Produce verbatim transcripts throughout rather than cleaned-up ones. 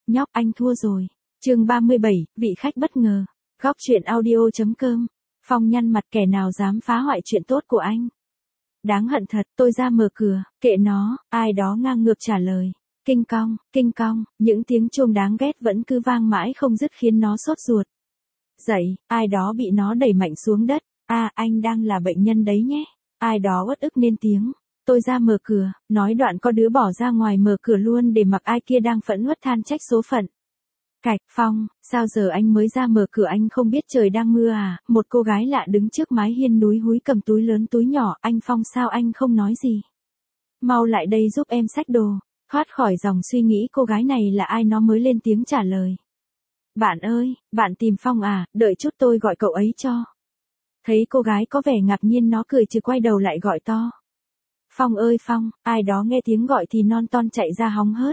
nhóc anh thua rồi. Chương ba mươi bảy, vị khách bất ngờ. Góc truyện audio chấm com. Phong nhăn mặt, kẻ nào dám phá hoại chuyện tốt của anh. Đáng hận thật, tôi ra mở cửa, kệ nó, ai đó ngang ngược trả lời. Kinh cong, kinh cong, những tiếng chuông đáng ghét vẫn cứ vang mãi không dứt khiến nó sốt ruột. Dậy, ai đó bị nó đẩy mạnh xuống đất. À, anh đang là bệnh nhân đấy nhé. Ai đó uất ức nên tiếng. Tôi ra mở cửa, nói đoạn có đứa bỏ ra ngoài mở cửa luôn để mặc ai kia đang phẫn uất than trách số phận. Cạch, Phong, sao giờ anh mới ra mở cửa, anh không biết trời đang mưa à? Một cô gái lạ đứng trước mái hiên núi húi cầm túi lớn túi nhỏ. Anh Phong, sao anh không nói gì? Mau lại đây giúp em xách đồ. Thoát khỏi dòng suy nghĩ cô gái này là ai, nó mới lên tiếng trả lời. Bạn ơi, bạn tìm Phong à, đợi chút tôi gọi cậu ấy cho. Thấy cô gái có vẻ ngạc nhiên, nó cười trừ quay đầu lại gọi to. Phong ơi Phong, ai đó nghe tiếng gọi thì non ton chạy ra hóng hớt.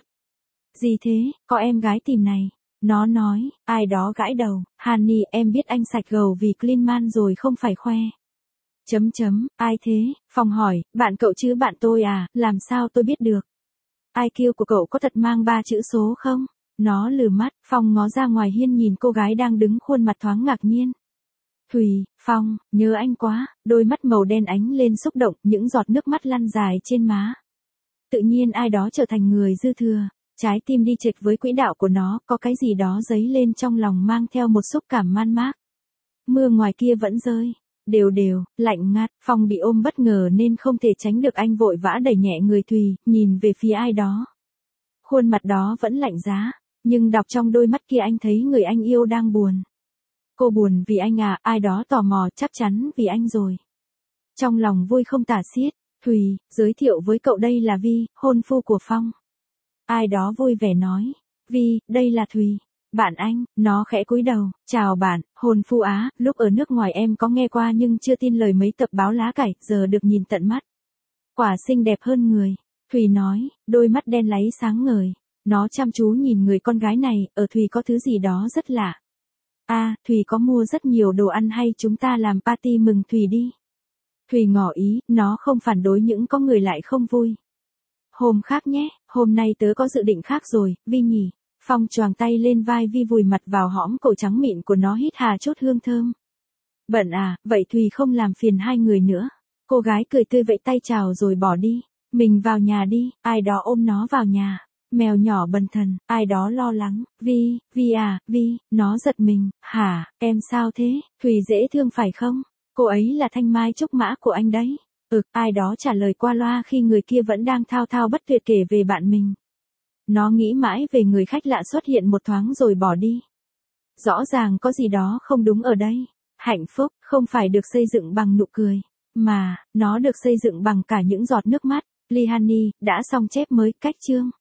Gì thế, có em gái tìm này. Nó nói, ai đó gãi đầu, Honey, em biết anh sạch gầu vì clean man rồi không phải khoe. Chấm chấm, ai thế? Phong hỏi, bạn cậu chứ? Bạn tôi à, làm sao tôi biết được? i kiu của cậu có thật mang ba chữ số không? Nó lừ mắt. Phong ngó ra ngoài hiên nhìn cô gái đang đứng, khuôn mặt thoáng ngạc nhiên. Thùy, Phong, nhớ anh quá. Đôi mắt màu đen ánh lên xúc động, những giọt nước mắt lăn dài trên má. Tự nhiên ai đó trở thành người dư thừa. Trái tim đi chệch với quỹ đạo của nó, có cái gì đó dấy lên trong lòng mang theo một xúc cảm man mác. Mưa ngoài kia vẫn rơi. Đều đều, lạnh ngắt. Phong bị ôm bất ngờ nên không thể tránh được, anh vội vã đẩy nhẹ người Thùy, nhìn về phía ai đó. Khuôn mặt đó vẫn lạnh giá, nhưng đọc trong đôi mắt kia anh thấy người anh yêu đang buồn. Cô buồn vì anh à? Ai đó tò mò. Chắc chắn vì anh rồi. Trong lòng vui không tả xiết. Thùy, giới thiệu với cậu, đây là Vi, hôn phu của Phong. Ai đó vui vẻ nói. Vi, đây là Thùy. Bạn anh. Nó khẽ cúi đầu. Chào bạn, hôn phu á, lúc ở nước ngoài em có nghe qua nhưng chưa tin lời mấy tập báo lá cải, giờ được nhìn tận mắt. Quả xinh đẹp hơn người. Thùy nói, đôi mắt đen láy sáng ngời. Nó chăm chú nhìn người con gái này, ở Thùy có thứ gì đó rất lạ. À, Thùy có mua rất nhiều đồ ăn, hay chúng ta làm party mừng Thùy đi. Thùy ngỏ ý, nó không phản đối những có người lại không vui. Hôm khác nhé, hôm nay tớ có dự định khác rồi, Vi nhỉ. Phong choàng tay lên vai Vi, vùi mặt vào hõm cổ trắng mịn của nó, hít hà chút hương thơm. Bận à, vậy Thùy không làm phiền hai người nữa. Cô gái cười tươi vẫy tay chào rồi bỏ đi. Mình vào nhà đi. Ai đó ôm nó vào nhà. Mèo nhỏ bần thần. Ai đó lo lắng. Vi, Vi à, Vi. Nó giật mình. Hả, em sao thế? Thùy dễ thương phải không? Cô ấy là thanh mai trúc mã của anh đấy. Ừ, ai đó trả lời qua loa khi người kia vẫn đang thao thao bất tuyệt kể về bạn mình. Nó nghĩ mãi về người khách lạ xuất hiện một thoáng rồi bỏ đi. Rõ ràng có gì đó không đúng ở đây. Hạnh phúc không phải được xây dựng bằng nụ cười, mà nó được xây dựng bằng cả những giọt nước mắt. Ly Honey đã xong chép mới, cách chương.